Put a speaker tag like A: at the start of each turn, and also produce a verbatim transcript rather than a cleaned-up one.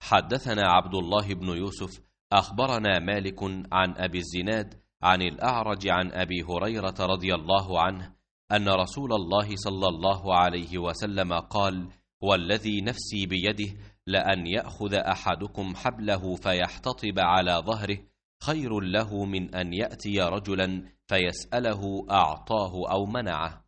A: حدثنا عبد الله بن يوسف أخبرنا مالك عن أبي الزناد عن الأعرج عن أبي هريرة رضي الله عنه أن رسول الله صلى الله عليه وسلم قال: والذي نفسي بيده لأن يأخذ أحدكم حبله فيحتطب على ظهره خير له من أن يأتي رجلا فيسأله أعطاه أو منعه.